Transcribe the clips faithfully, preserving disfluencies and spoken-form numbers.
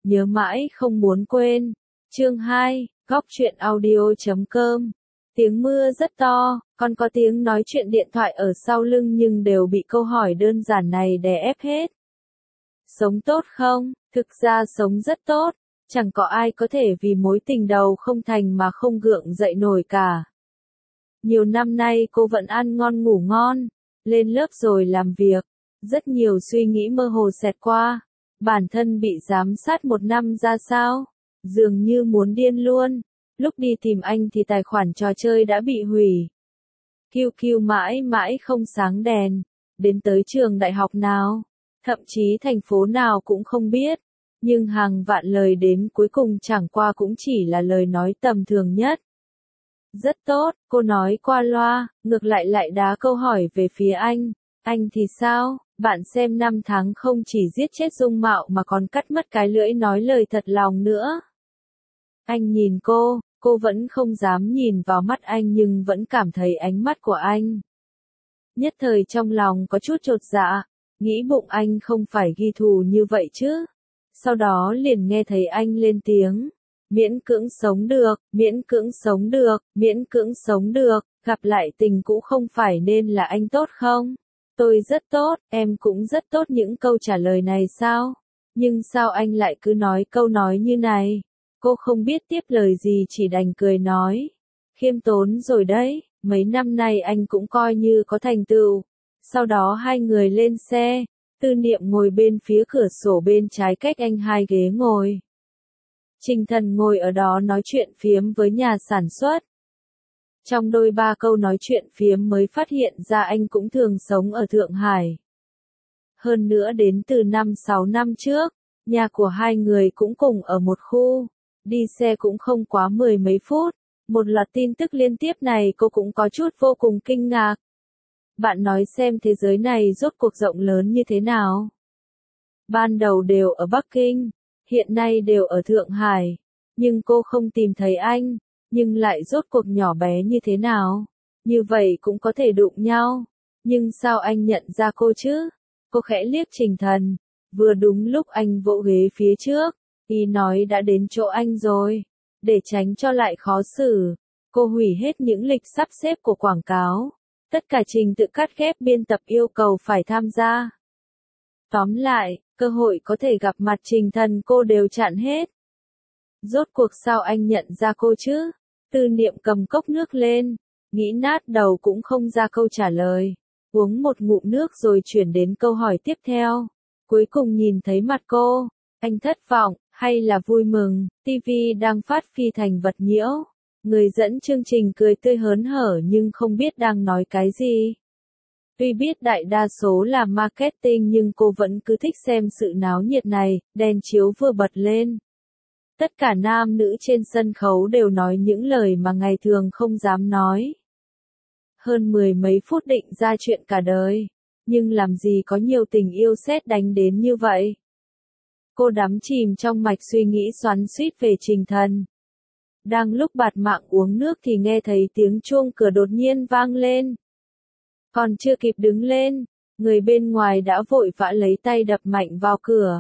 nhớ mãi không muốn quên. Chương hai, góc truyện audio chấm com. Tiếng mưa rất to, còn có tiếng nói chuyện điện thoại ở sau lưng nhưng đều bị câu hỏi đơn giản này đè ép hết. Sống tốt không? Thực ra sống rất tốt, chẳng có ai có thể vì mối tình đầu không thành mà không gượng dậy nổi cả. Nhiều năm nay cô vẫn ăn ngon ngủ ngon, lên lớp rồi làm việc, rất nhiều suy nghĩ mơ hồ xẹt qua, bản thân bị giám sát một năm ra sao, dường như muốn điên luôn, lúc đi tìm anh thì tài khoản trò chơi đã bị hủy. quy quy mãi mãi không sáng đèn, đến tới trường đại học nào, thậm chí thành phố nào cũng không biết, nhưng hàng vạn lời đến cuối cùng chẳng qua cũng chỉ là lời nói tầm thường nhất. Rất tốt, cô nói qua loa, ngược lại lại đá câu hỏi về phía anh. Anh thì sao? Bạn xem năm tháng không chỉ giết chết dung mạo mà còn cắt mất cái lưỡi nói lời thật lòng nữa. Anh nhìn cô, cô vẫn không dám nhìn vào mắt anh nhưng vẫn cảm thấy ánh mắt của anh. Nhất thời trong lòng có chút chột dạ, nghĩ bụng anh không phải ghi thù như vậy chứ. Sau đó liền nghe thấy anh lên tiếng. Miễn cưỡng sống được, miễn cưỡng sống được, miễn cưỡng sống được, gặp lại tình cũ không phải nên là anh tốt không? Tôi rất tốt, em cũng rất tốt, những câu trả lời này sao? Nhưng sao anh lại cứ nói câu nói như này? Cô không biết tiếp lời gì chỉ đành cười nói. Khiêm tốn rồi đấy, mấy năm nay anh cũng coi như có thành tựu. Sau đó hai người lên xe, Tư Niệm ngồi bên phía cửa sổ bên trái cách anh hai ghế ngồi. Trình Thần ngồi ở đó nói chuyện phiếm với nhà sản xuất. Trong đôi ba câu nói chuyện phiếm mới phát hiện ra anh cũng thường sống ở Thượng Hải. Hơn nữa đến từ năm sáu năm trước, nhà của hai người cũng cùng ở một khu, đi xe cũng không quá mười mấy phút. Một loạt tin tức liên tiếp này cô cũng có chút vô cùng kinh ngạc. Bạn nói xem thế giới này rốt cuộc rộng lớn như thế nào? Ban đầu đều ở Bắc Kinh, hiện nay đều ở Thượng Hải, nhưng cô không tìm thấy anh, nhưng lại rốt cuộc nhỏ bé như thế nào? Như vậy cũng có thể đụng nhau, nhưng sao anh nhận ra cô chứ? Cô khẽ liếc Trình Thần, vừa đúng lúc anh vỗ ghế phía trước, y nói đã đến chỗ anh rồi, để tránh cho lại khó xử, cô hủy hết những lịch sắp xếp của quảng cáo, tất cả trình tự cắt ghép biên tập yêu cầu phải tham gia. Tóm lại, cơ hội có thể gặp mặt Trình Thần cô đều chặn hết. Rốt cuộc sao anh nhận ra cô chứ? Tư Niệm cầm cốc nước lên, nghĩ nát đầu cũng không ra câu trả lời, uống một ngụm nước rồi chuyển đến câu hỏi tiếp theo. Cuối cùng nhìn thấy mặt cô, anh thất vọng, hay là vui mừng? ti vi đang phát phi thành vật nhiễu, người dẫn chương trình cười tươi hớn hở nhưng không biết đang nói cái gì. Tuy biết đại đa số là marketing nhưng cô vẫn cứ thích xem sự náo nhiệt này, đèn chiếu vừa bật lên. Tất cả nam nữ trên sân khấu đều nói những lời mà ngày thường không dám nói. Hơn mười mấy phút định ra chuyện cả đời, nhưng làm gì có nhiều tình yêu sét đánh đến như vậy. Cô đắm chìm trong mạch suy nghĩ xoắn xuýt về Trình Thần. Đang lúc bạt mạng uống nước thì nghe thấy tiếng chuông cửa đột nhiên vang lên. Còn chưa kịp đứng lên, người bên ngoài đã vội vã lấy tay đập mạnh vào cửa.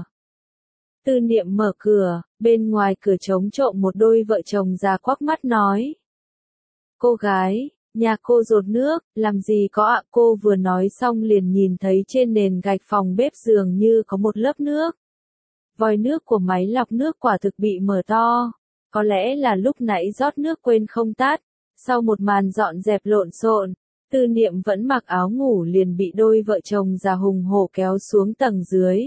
Tư Niệm mở cửa, bên ngoài cửa trống trộm một đôi vợ chồng già quắc mắt nói. Cô gái, nhà cô dột nước, làm gì có ạ? Cô vừa nói xong liền nhìn thấy trên nền gạch phòng bếp dường như có một lớp nước. Vòi nước của máy lọc nước quả thực bị mở to, có lẽ là lúc nãy rót nước quên không tắt. Sau một màn dọn dẹp lộn xộn, Tư Niệm vẫn mặc áo ngủ liền bị đôi vợ chồng già hùng hổ kéo xuống tầng dưới.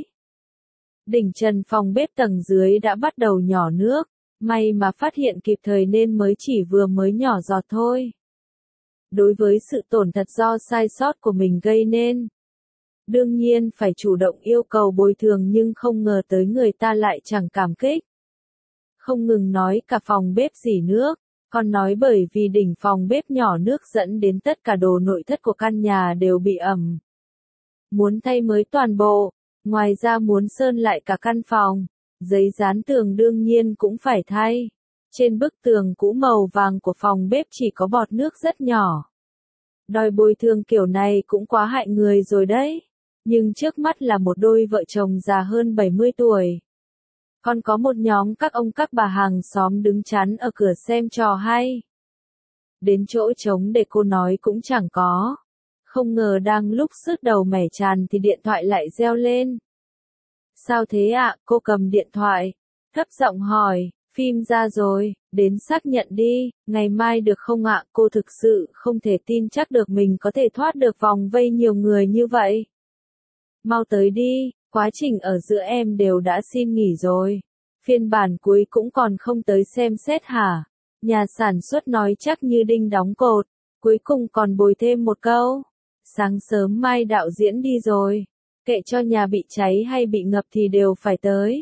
Đỉnh trần phòng bếp tầng dưới đã bắt đầu nhỏ nước, may mà phát hiện kịp thời nên mới chỉ vừa mới nhỏ giọt thôi. Đối với sự tổn thật do sai sót của mình gây nên, đương nhiên phải chủ động yêu cầu bồi thường nhưng không ngờ tới người ta lại chẳng cảm kích. Không ngừng nói cả phòng bếp rỉ nước, còn nói bởi vì đỉnh phòng bếp nhỏ nước dẫn đến tất cả đồ nội thất của căn nhà đều bị ẩm. Muốn thay mới toàn bộ, ngoài ra muốn sơn lại cả căn phòng, giấy dán tường đương nhiên cũng phải thay. Trên bức tường cũ màu vàng của phòng bếp chỉ có bọt nước rất nhỏ. Đòi bồi thường kiểu này cũng quá hại người rồi đấy. Nhưng trước mắt là một đôi vợ chồng già hơn bảy mươi tuổi. Còn có một nhóm các ông các bà hàng xóm đứng chắn ở cửa xem trò hay. Đến chỗ trống để cô nói cũng chẳng có. Không ngờ đang lúc sứt đầu mẻ tràn thì điện thoại lại reo lên. Sao thế ạ? Cô cầm điện thoại, thấp giọng hỏi, phim ra rồi, đến xác nhận đi, ngày mai được không ạ? Cô thực sự không thể tin chắc được mình có thể thoát được vòng vây nhiều người như vậy. Mau tới đi, quá trình ở giữa em đều đã xin nghỉ rồi. Phiên bản cuối cũng còn không tới xem xét hả? Nhà sản xuất nói chắc như đinh đóng cột, cuối cùng còn bồi thêm một câu. Sáng sớm mai đạo diễn đi rồi, kệ cho nhà bị cháy hay bị ngập thì đều phải tới.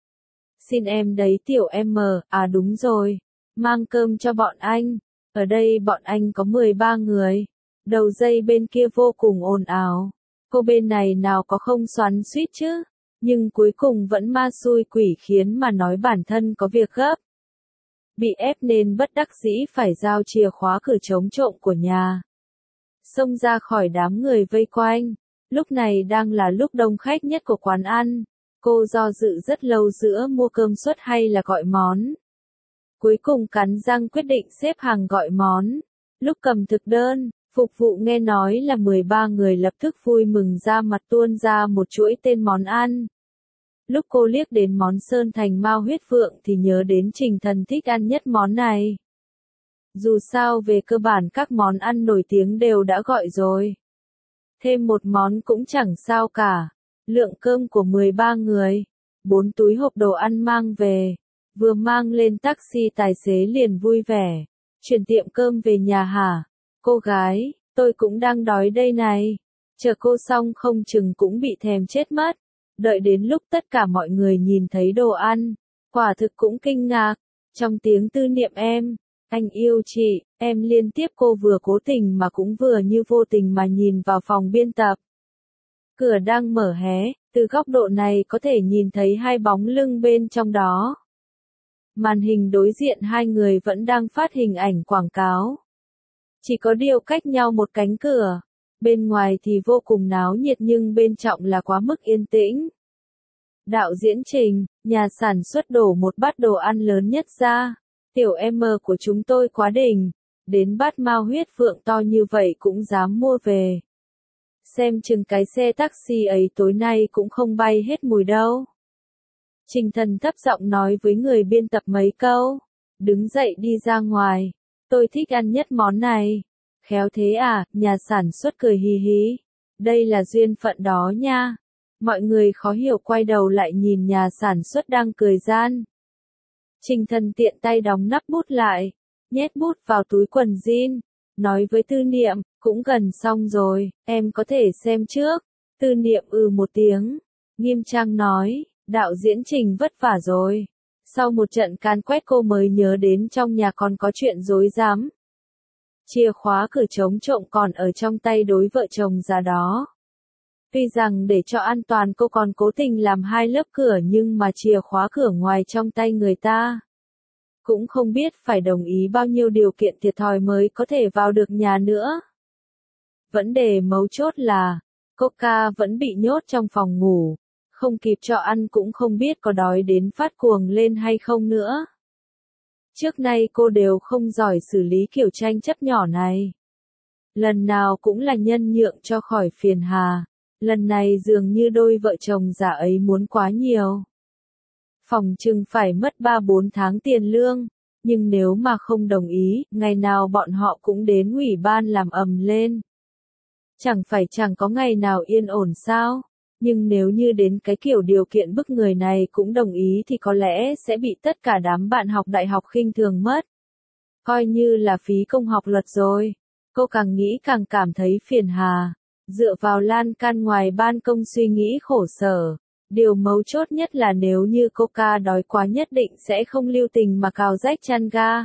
Xin em đấy tiểu em, à đúng rồi, mang cơm cho bọn anh, ở đây bọn anh có mười ba người. Đầu dây bên kia vô cùng ồn ào, cô bên này nào có không xoắn xuýt chứ, nhưng cuối cùng vẫn ma xui quỷ khiến mà nói bản thân có việc gấp. Bị ép nên bất đắc dĩ phải giao chìa khóa cửa chống trộm của nhà. Xông ra khỏi đám người vây quanh, lúc này đang là lúc đông khách nhất của quán ăn. Cô do dự rất lâu giữa mua cơm suất hay là gọi món. Cuối cùng cắn răng quyết định xếp hàng gọi món. Lúc cầm thực đơn, phục vụ nghe nói là mười ba người lập tức vui mừng ra mặt tuôn ra một chuỗi tên món ăn. Lúc cô liếc đến món sơn thành mao huyết phượng thì nhớ đến Trình Thần thích ăn nhất món này. Dù sao về cơ bản các món ăn nổi tiếng đều đã gọi rồi. Thêm một món cũng chẳng sao cả. Lượng cơm của mười ba người, bốn túi hộp đồ ăn mang về, vừa mang lên taxi tài xế liền vui vẻ. Chuyển tiệm cơm về nhà hả? Cô gái, tôi cũng đang đói đây này. Chờ cô xong không chừng cũng bị thèm chết mất. Đợi đến lúc tất cả mọi người nhìn thấy đồ ăn, quả thực cũng kinh ngạc. Trong tiếng tư niệm em, anh yêu chị, em liên tiếp cô vừa cố tình mà cũng vừa như vô tình mà nhìn vào phòng biên tập. Cửa đang mở hé, từ góc độ này có thể nhìn thấy hai bóng lưng bên trong đó. Màn hình đối diện hai người vẫn đang phát hình ảnh quảng cáo. Chỉ có điều cách nhau một cánh cửa. Bên ngoài thì vô cùng náo nhiệt nhưng bên trong là quá mức yên tĩnh. Đạo diễn Trình, nhà sản xuất đổ một bát đồ ăn lớn nhất ra. Tiểu em của chúng tôi quá đỉnh. Đến bát mao huyết phượng to như vậy cũng dám mua về. Xem chừng cái xe taxi ấy tối nay cũng không bay hết mùi đâu. Trình Thần thấp giọng nói với người biên tập mấy câu. Đứng dậy đi ra ngoài. Tôi thích ăn nhất món này. Khéo thế à, nhà sản xuất cười hì hí. Đây là duyên phận đó nha. Mọi người khó hiểu quay đầu lại nhìn nhà sản xuất đang cười gian. Trình Thần tiện tay đóng nắp bút lại. Nhét bút vào túi quần jean. Nói với Tư Niệm, cũng gần xong rồi, em có thể xem trước. Tư Niệm ừ một tiếng. Nghiêm trang nói, đạo diễn Trình vất vả rồi. Sau một trận càn quét cô mới nhớ đến trong nhà còn có chuyện rối rắm. Chìa khóa cửa chống trộm còn ở trong tay đối vợ chồng già đó. Tuy rằng để cho an toàn cô còn cố tình làm hai lớp cửa nhưng mà chìa khóa cửa ngoài trong tay người ta. Cũng không biết phải đồng ý bao nhiêu điều kiện thiệt thòi mới có thể vào được nhà nữa. Vấn đề mấu chốt là, Coca vẫn bị nhốt trong phòng ngủ, không kịp cho ăn cũng không biết có đói đến phát cuồng lên hay không nữa. Trước nay cô đều không giỏi xử lý kiểu tranh chấp nhỏ này. Lần nào cũng là nhân nhượng cho khỏi phiền hà, lần này dường như đôi vợ chồng già ấy muốn quá nhiều. Phòng chừng phải mất ba bốn tháng tiền lương, nhưng nếu mà không đồng ý, ngày nào bọn họ cũng đến ủy ban làm ầm lên. Chẳng phải chẳng có ngày nào yên ổn sao, nhưng nếu như đến cái kiểu điều kiện bức người này cũng đồng ý thì có lẽ sẽ bị tất cả đám bạn học đại học khinh thường mất. Coi như là phí công học luật rồi. Cô càng nghĩ càng cảm thấy phiền hà, dựa vào lan can ngoài ban công suy nghĩ khổ sở. Điều mấu chốt nhất là nếu như Coca đói quá nhất định sẽ không lưu tình mà cào rách chăn ga.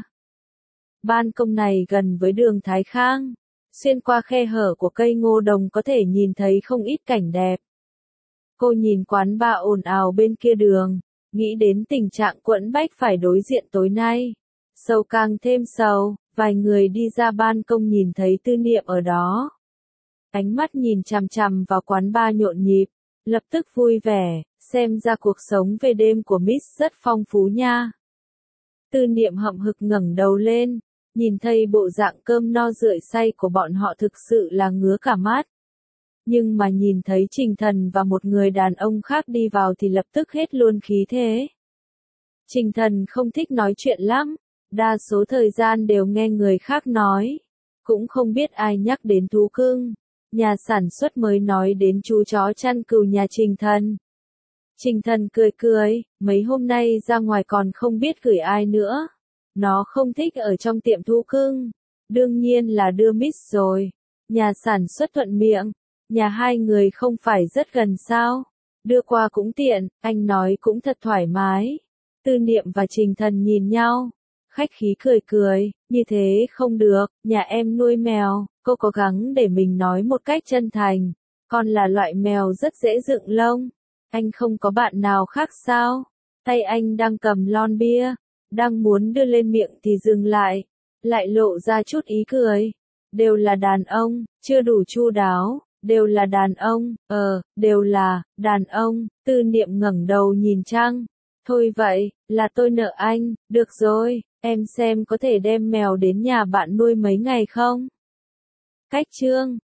Ban công này gần với đường Thái Khang, xuyên qua khe hở của cây ngô đồng có thể nhìn thấy không ít cảnh đẹp. Cô nhìn quán bar ồn ào bên kia đường, nghĩ đến tình trạng quẫn bách phải đối diện tối nay. Sầu càng thêm sầu, vài người đi ra ban công nhìn thấy Tư Niệm ở đó. Ánh mắt nhìn chằm chằm vào quán bar nhộn nhịp, lập tức vui vẻ, xem ra cuộc sống về đêm của Miss rất phong phú nha. Tư Niệm hậm hực ngẩng đầu lên, nhìn thấy bộ dạng cơm no rượi say của bọn họ thực sự là ngứa cả mắt. Nhưng mà nhìn thấy Trình Thần và một người đàn ông khác đi vào thì lập tức hết luôn khí thế. Trình Thần không thích nói chuyện lắm, đa số thời gian đều nghe người khác nói. Cũng không biết ai nhắc đến thú cưng. Nhà sản xuất mới nói đến chú chó chăn cừu nhà Trình Thần. Trình Thần cười cười, mấy hôm nay ra ngoài còn không biết gửi ai nữa. Nó không thích ở trong tiệm thú cưng. Đương nhiên là đưa Miss rồi. Nhà sản xuất thuận miệng. Nhà hai người không phải rất gần sao? Đưa qua cũng tiện, anh nói cũng thật thoải mái. Tư Niệm và Trình Thần nhìn nhau. Khách khí cười cười, như thế không được, nhà em nuôi mèo, cô cố gắng để mình nói một cách chân thành. Con là loại mèo rất dễ dựng lông. Anh không có bạn nào khác sao? Tay anh đang cầm lon bia, đang muốn đưa lên miệng thì dừng lại, lại lộ ra chút ý cười. Đều là đàn ông, chưa đủ chu đáo, đều là đàn ông, ờ, đều là, đàn ông. Tư Niệm ngẩng đầu nhìn trăng. Thôi vậy, là tôi nợ anh, được rồi, em xem có thể đem mèo đến nhà bạn nuôi mấy ngày không? Cách chương